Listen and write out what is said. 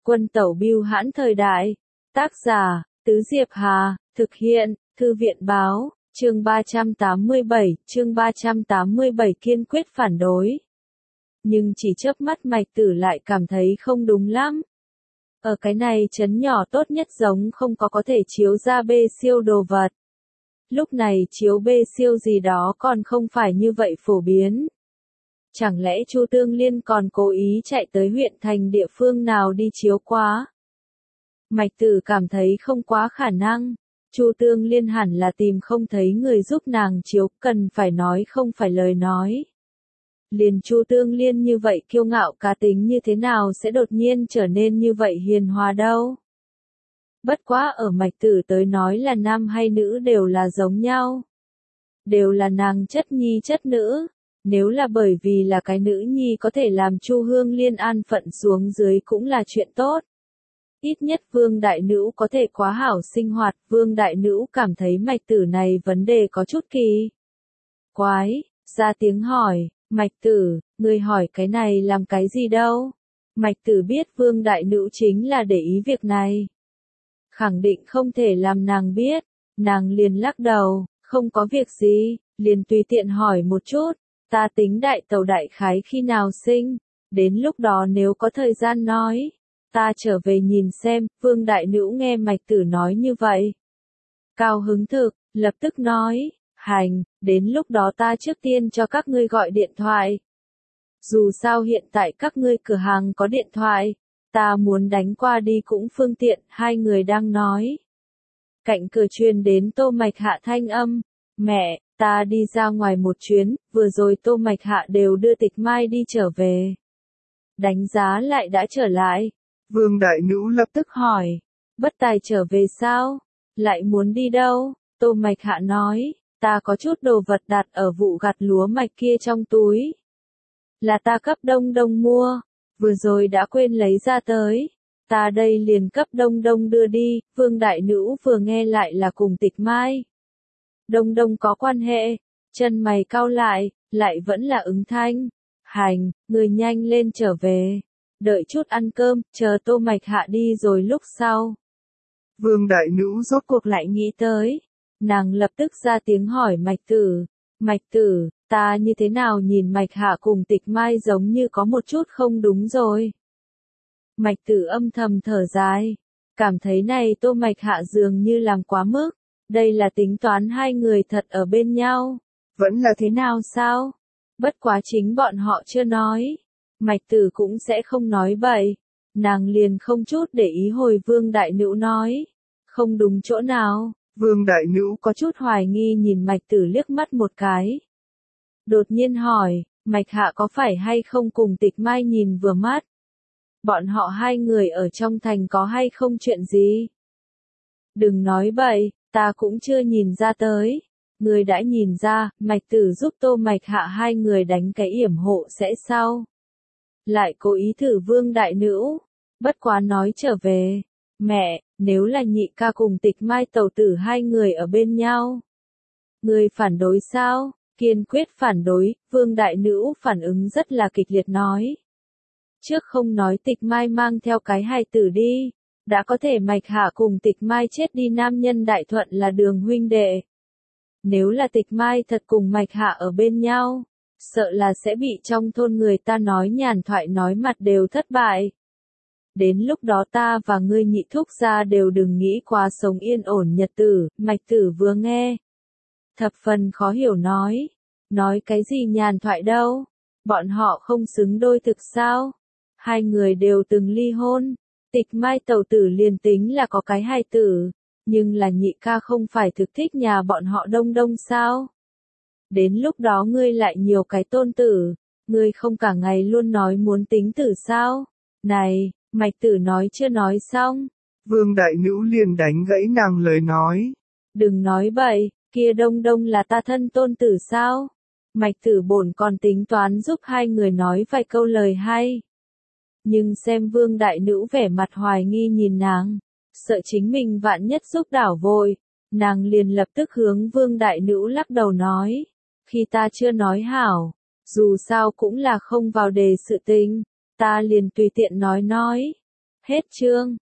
Quân tẩu bưu hãn thời đại. Tác giả, Tứ Diệp Hà, thực hiện, Thư viện báo, chương 387 kiên quyết phản đối. Nhưng chỉ chớp mắt Mạch Tử lại cảm thấy không đúng lắm. Ở cái này trấn nhỏ tốt nhất giống không có thể chiếu ra bê siêu đồ vật. Lúc này chiếu bê siêu gì đó còn không phải như vậy phổ biến. Chẳng lẽ Chu Tương Liên còn cố ý chạy tới huyện thành địa phương nào đi chiếu quá? Mạch Tử cảm thấy không quá khả năng. Chu Tương Liên hẳn là tìm không thấy người giúp nàng chiếu, cần phải nói không phải lời nói. Liền Chu Tương Liên như vậy kiêu ngạo cá tính như thế nào sẽ đột nhiên trở nên như vậy hiền hòa đâu? Bất quá ở Mạch Tử tới nói là nam hay nữ đều là giống nhau. Đều là nàng chất nhi chất nữ. Nếu là bởi vì là cái nữ nhi có thể làm Chu Hương Liên an phận xuống dưới cũng là chuyện tốt. Ít nhất Vương Đại Nữ có thể quá hảo sinh hoạt, Vương Đại Nữ cảm thấy Mạch Tử này vấn đề có chút kỳ quái, ra tiếng hỏi, Mạch Tử, ngươi hỏi cái này làm cái gì đâu? Mạch Tử biết Vương Đại Nữ chính là để ý việc này. Khẳng định không thể làm nàng biết, nàng liền lắc đầu, không có việc gì, liền tùy tiện hỏi một chút, ta tính đại tẩu đại khái khi nào sinh, đến lúc đó nếu có thời gian nói. Ta trở về nhìn xem, Vương Đại Nữ nghe Mạch Tử nói như vậy. Cao hứng thực, lập tức nói, hành, đến lúc đó ta trước tiên cho các ngươi gọi điện thoại. Dù sao hiện tại các ngươi cửa hàng có điện thoại, ta muốn đánh qua đi cũng phương tiện, hai người đang nói. Cạnh cửa truyền đến Tô Mạch Hạ thanh âm, mẹ, ta đi ra ngoài một chuyến, vừa rồi Tô Mạch Hạ đều đưa Tịch Mai đi trở về. Đánh giá lại đã trở lại. Vương Đại Nữ lập tức hỏi, bất tài trở về sao? Lại muốn đi đâu? Tô Mạch Hạ nói, ta có chút đồ vật đặt ở vụ gặt lúa mạch kia trong túi. Là ta cấp Đông Đông mua, vừa rồi đã quên lấy ra tới. Ta đây liền cấp Đông Đông đưa đi, Vương Đại Nữ vừa nghe lại là cùng Tịch Mai. Đông Đông có quan hệ, chân mày cau lại vẫn là ứng thanh. Hành, người nhanh lên trở về. Đợi chút ăn cơm, chờ Tô Mạch Hạ đi rồi lúc sau. Vương Đại Nữ rốt cuộc lại nghĩ tới. Nàng lập tức ra tiếng hỏi Mạch Tử. Mạch Tử, ta như thế nào nhìn Mạch Hạ cùng Tịch Mai giống như có một chút không đúng rồi. Mạch Tử âm thầm thở dài. Cảm thấy này Tô Mạch Hạ dường như làm quá mức. Đây là tính toán hai người thật ở bên nhau. Vẫn là thế nào sao? Bất quá chính bọn họ chưa nói. Mạch Tử cũng sẽ không nói bậy. Nàng liền không chút để ý hồi Vương Đại Nữ nói. Không đúng chỗ nào. Vương Đại Nữ có chút hoài nghi nhìn Mạch Tử liếc mắt một cái. Đột nhiên hỏi, Mạch Hạ có phải hay không cùng Tịch Mai nhìn vừa mắt? Bọn họ hai người ở trong thành có hay không chuyện gì? Đừng nói bậy, ta cũng chưa nhìn ra tới. Người đã nhìn ra, Mạch Tử giúp Tô Mạch Hạ hai người đánh cái yểm hộ sẽ sao? Lại cố ý thử Vương Đại Nữ. Bất quá nói trở về. Mẹ, nếu là nhị ca cùng Tịch Mai tẩu tử hai người ở bên nhau. Người phản đối sao? Kiên quyết phản đối, Vương Đại Nữ phản ứng rất là kịch liệt nói. Trước không nói Tịch Mai mang theo cái hài tử đi. Đã có thể Mạch Hạ cùng Tịch Mai chết đi nam nhân đại thuận là Đường huynh đệ. Nếu là Tịch Mai thật cùng Mạch Hạ ở bên nhau. Sợ là sẽ bị trong thôn người ta nói nhàn thoại nói mặt đều thất bại. Đến lúc đó ta và ngươi nhị thúc gia đều đừng nghĩ quá sống yên ổn nhật tử, Mạch Tử vừa nghe. Thập phần khó hiểu nói cái gì nhàn thoại đâu, bọn họ không xứng đôi thực sao, hai người đều từng ly hôn, Tịch Mai tẩu tử liền tính là có cái hài tử, nhưng là nhị ca không phải thực thích nhà bọn họ Đông Đông sao. Đến lúc đó ngươi lại nhiều cái tôn tử, ngươi không cả ngày luôn nói muốn tính tử sao? Này, Mạch Tử nói chưa nói xong. Vương Đại Nữ liền đánh gãy nàng lời nói. Đừng nói bậy, kia Đông Đông là ta thân tôn tử sao? Mạch Tử bổn còn tính toán giúp hai người nói vài câu lời hay. Nhưng xem Vương Đại Nữ vẻ mặt hoài nghi nhìn nàng, sợ chính mình vạn nhất giúp đảo vội, nàng liền lập tức hướng Vương Đại Nữ lắc đầu nói. Khi ta chưa nói hảo, dù sao cũng là không vào đề sự tình, ta liền tùy tiện nói. Hết chương.